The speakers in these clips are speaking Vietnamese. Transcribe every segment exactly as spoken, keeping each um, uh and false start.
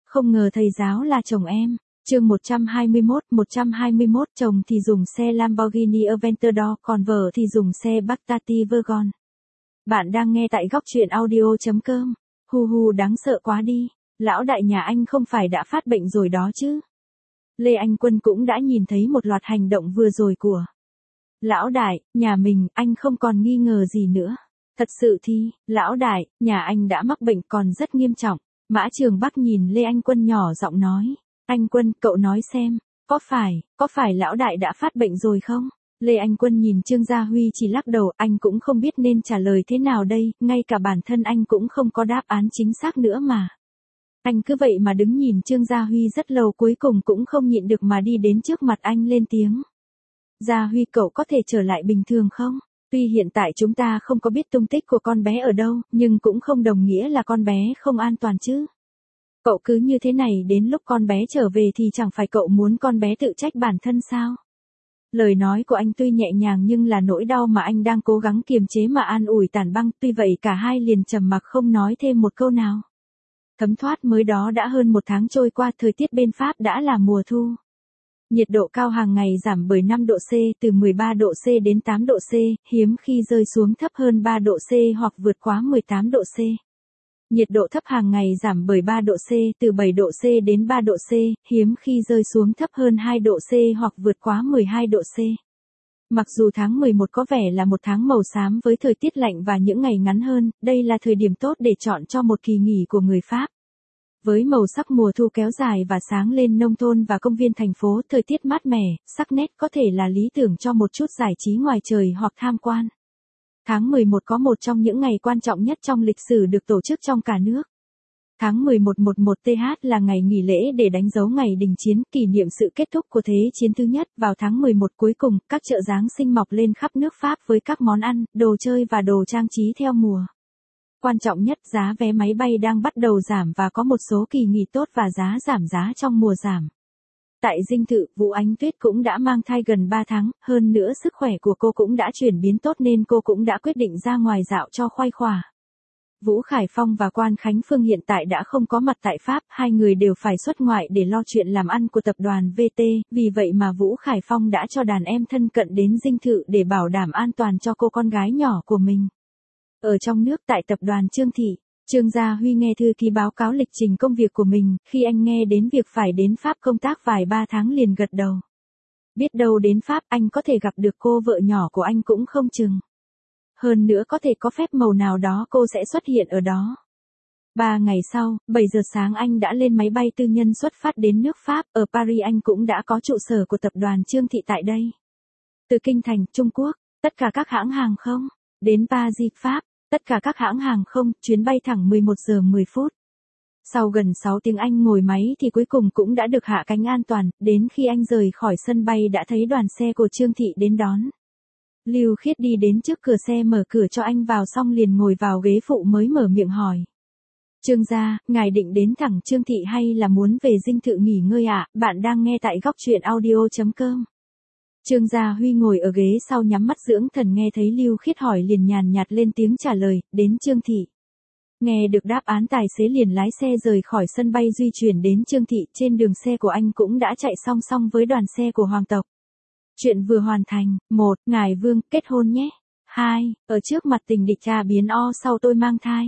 Không ngờ thầy giáo là chồng em. Chương một trăm hai mươi mốt, một trăm hai mươi mốt chồng thì dùng xe Lamborghini Aventador, còn vợ thì dùng xe Bugatti Veyron. Bạn đang nghe tại góc truyện audio chấm com. Hu hu đáng sợ quá đi. Lão đại nhà anh không phải đã phát bệnh rồi đó chứ? Lê Anh Quân cũng đã nhìn thấy một loạt hành động vừa rồi của lão đại, nhà mình, anh không còn nghi ngờ gì nữa. Thật sự thì, lão đại, nhà anh đã mắc bệnh còn rất nghiêm trọng. Mã Trường Bắc nhìn Lê Anh Quân nhỏ giọng nói. Anh Quân, cậu nói xem, có phải, có phải lão đại đã phát bệnh rồi không? Lê Anh Quân nhìn Trương Gia Huy chỉ lắc đầu, anh cũng không biết nên trả lời thế nào đây, ngay cả bản thân anh cũng không có đáp án chính xác nữa mà. Anh cứ vậy mà đứng nhìn Trương Gia Huy rất lâu, cuối cùng cũng không nhịn được mà đi đến trước mặt anh lên tiếng. Gia Huy, cậu có thể trở lại bình thường không? Tuy hiện tại chúng ta không có biết tung tích của con bé ở đâu, nhưng cũng không đồng nghĩa là con bé không an toàn chứ. Cậu cứ như thế này đến lúc con bé trở về thì chẳng phải cậu muốn con bé tự trách bản thân sao? Lời nói của anh tuy nhẹ nhàng nhưng là nỗi đau mà anh đang cố gắng kiềm chế mà an ủi Tản Băng, tuy vậy cả hai liền trầm mặc không nói thêm một câu nào. Thấm thoát mới đó đã hơn một tháng trôi qua, thời tiết bên Pháp đã là mùa thu. Nhiệt độ cao hàng ngày giảm bởi năm độ C, từ mười ba độ C đến tám độ C, hiếm khi rơi xuống thấp hơn ba độ C hoặc vượt quá mười tám độ C. Nhiệt độ thấp hàng ngày giảm bởi ba độ C, từ bảy độ C đến ba độ C, hiếm khi rơi xuống thấp hơn hai độ C hoặc vượt quá mười hai độ C. Mặc dù tháng mười một có vẻ là một tháng màu xám với thời tiết lạnh và những ngày ngắn hơn, đây là thời điểm tốt để chọn cho một kỳ nghỉ của người Pháp. Với màu sắc mùa thu kéo dài và sáng lên nông thôn và công viên thành phố, thời tiết mát mẻ, sắc nét có thể là lý tưởng cho một chút giải trí ngoài trời hoặc tham quan. Tháng mười một có một trong những ngày quan trọng nhất trong lịch sử được tổ chức trong cả nước. Tháng mười một mười một T H là ngày nghỉ lễ để đánh dấu ngày đình chiến, kỷ niệm sự kết thúc của Thế chiến thứ nhất. Vào tháng mười một cuối cùng, các chợ Giáng sinh mọc lên khắp nước Pháp với các món ăn, đồ chơi và đồ trang trí theo mùa. Quan trọng nhất, giá vé máy bay đang bắt đầu giảm và có một số kỳ nghỉ tốt và giá giảm giá trong mùa giảm. Tại dinh thự, Vũ Ánh Tuyết cũng đã mang thai gần ba tháng, hơn nữa sức khỏe của cô cũng đã chuyển biến tốt nên cô cũng đã quyết định ra ngoài dạo cho khoai khỏa. Vũ Khải Phong và Quan Khánh Phương hiện tại đã không có mặt tại Pháp, hai người đều phải xuất ngoại để lo chuyện làm ăn của tập đoàn vê tê, vì vậy mà Vũ Khải Phong đã cho đàn em thân cận đến dinh thự để bảo đảm an toàn cho cô con gái nhỏ của mình. Ở trong nước tại tập đoàn Trương Thị, Trương Gia Huy nghe thư ký báo cáo lịch trình công việc của mình, khi anh nghe đến việc phải đến Pháp công tác vài ba tháng liền gật đầu. Biết đâu đến Pháp anh có thể gặp được cô vợ nhỏ của anh cũng không chừng. Hơn nữa có thể có phép màu nào đó cô sẽ xuất hiện ở đó. Ba ngày sau, bảy giờ sáng anh đã lên máy bay tư nhân xuất phát đến nước Pháp, ở Paris anh cũng đã có trụ sở của tập đoàn Trương Thị tại đây. Từ Kinh Thành, Trung Quốc, tất cả các hãng hàng không, đến Paris, Pháp, tất cả các hãng hàng không, chuyến bay thẳng mười một giờ mười phút. Sau gần sáu tiếng anh ngồi máy thì cuối cùng cũng đã được hạ cánh an toàn, đến khi anh rời khỏi sân bay đã thấy đoàn xe của Trương Thị đến đón. Lưu Khiết đi đến trước cửa xe mở cửa cho anh vào xong liền ngồi vào ghế phụ mới mở miệng hỏi. Trương gia, ngài định đến thẳng Trương Thị hay là muốn về dinh thự nghỉ ngơi ạ? À? Bạn đang nghe tại góc truyện audio chấm com. Trương Gia Huy ngồi ở ghế sau nhắm mắt dưỡng thần, nghe thấy Lưu Khiết hỏi liền nhàn nhạt lên tiếng trả lời, đến Trương Thị. Nghe được đáp án tài xế liền lái xe rời khỏi sân bay di chuyển đến Trương Thị, trên đường xe của anh cũng đã chạy song song với đoàn xe của hoàng tộc. Chuyện vừa hoàn thành, một Ngài Vương, kết hôn nhé. hai Ở trước mặt tình địch cha biến o sau tôi mang thai.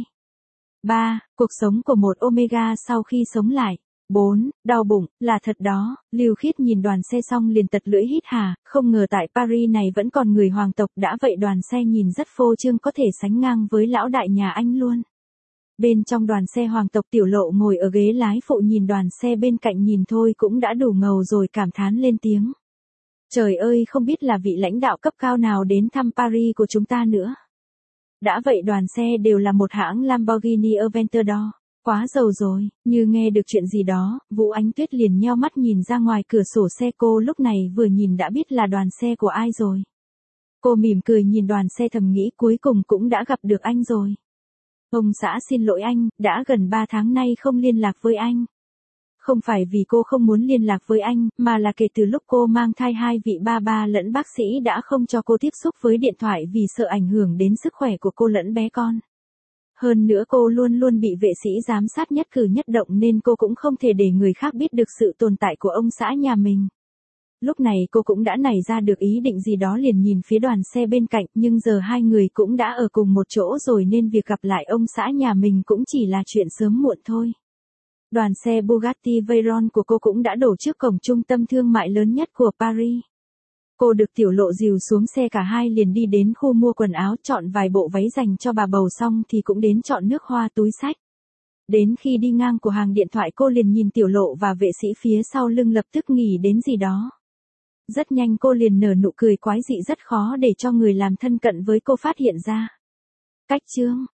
ba Cuộc sống của một Omega sau khi sống lại. bốn Đau bụng, là thật đó. Lưu Khiết nhìn đoàn xe xong liền tật lưỡi hít hà, không ngờ tại Paris này vẫn còn người hoàng tộc, đã vậy đoàn xe nhìn rất phô trương, có thể sánh ngang với lão đại nhà anh luôn. Bên trong đoàn xe hoàng tộc Tiểu Lộ ngồi ở ghế lái phụ nhìn đoàn xe bên cạnh nhìn thôi cũng đã đủ ngầu rồi, cảm thán lên tiếng. Trời ơi, không biết là vị lãnh đạo cấp cao nào đến thăm Paris của chúng ta nữa. Đã vậy đoàn xe đều là một hãng Lamborghini Aventador. Quá giàu rồi. Như nghe được chuyện gì đó, Vũ Ánh Tuyết liền nheo mắt nhìn ra ngoài cửa sổ xe, cô lúc này vừa nhìn đã biết là đoàn xe của ai rồi. Cô mỉm cười nhìn đoàn xe thầm nghĩ cuối cùng cũng đã gặp được anh rồi. Ông xã xin lỗi anh, đã gần ba tháng nay không liên lạc với anh. Không phải vì cô không muốn liên lạc với anh, mà là kể từ lúc cô mang thai hai vị ba ba lẫn bác sĩ đã không cho cô tiếp xúc với điện thoại vì sợ ảnh hưởng đến sức khỏe của cô lẫn bé con. Hơn nữa cô luôn luôn bị vệ sĩ giám sát nhất cử nhất động nên cô cũng không thể để người khác biết được sự tồn tại của ông xã nhà mình. Lúc này cô cũng đã nảy ra được ý định gì đó liền nhìn phía đoàn xe bên cạnh, nhưng giờ hai người cũng đã ở cùng một chỗ rồi nên việc gặp lại ông xã nhà mình cũng chỉ là chuyện sớm muộn thôi. Đoàn xe Bugatti Veyron của cô cũng đã đổ trước cổng trung tâm thương mại lớn nhất của Paris. Cô được Tiểu Lộ dìu xuống xe, cả hai liền đi đến khu mua quần áo, chọn vài bộ váy dành cho bà bầu xong thì cũng đến chọn nước hoa túi xách. Đến khi đi ngang của hàng điện thoại cô liền nhìn Tiểu Lộ và vệ sĩ phía sau lưng, lập tức nghĩ đến gì đó. Rất nhanh cô liền nở nụ cười quái dị rất khó để cho người làm thân cận với cô phát hiện ra. Cách chương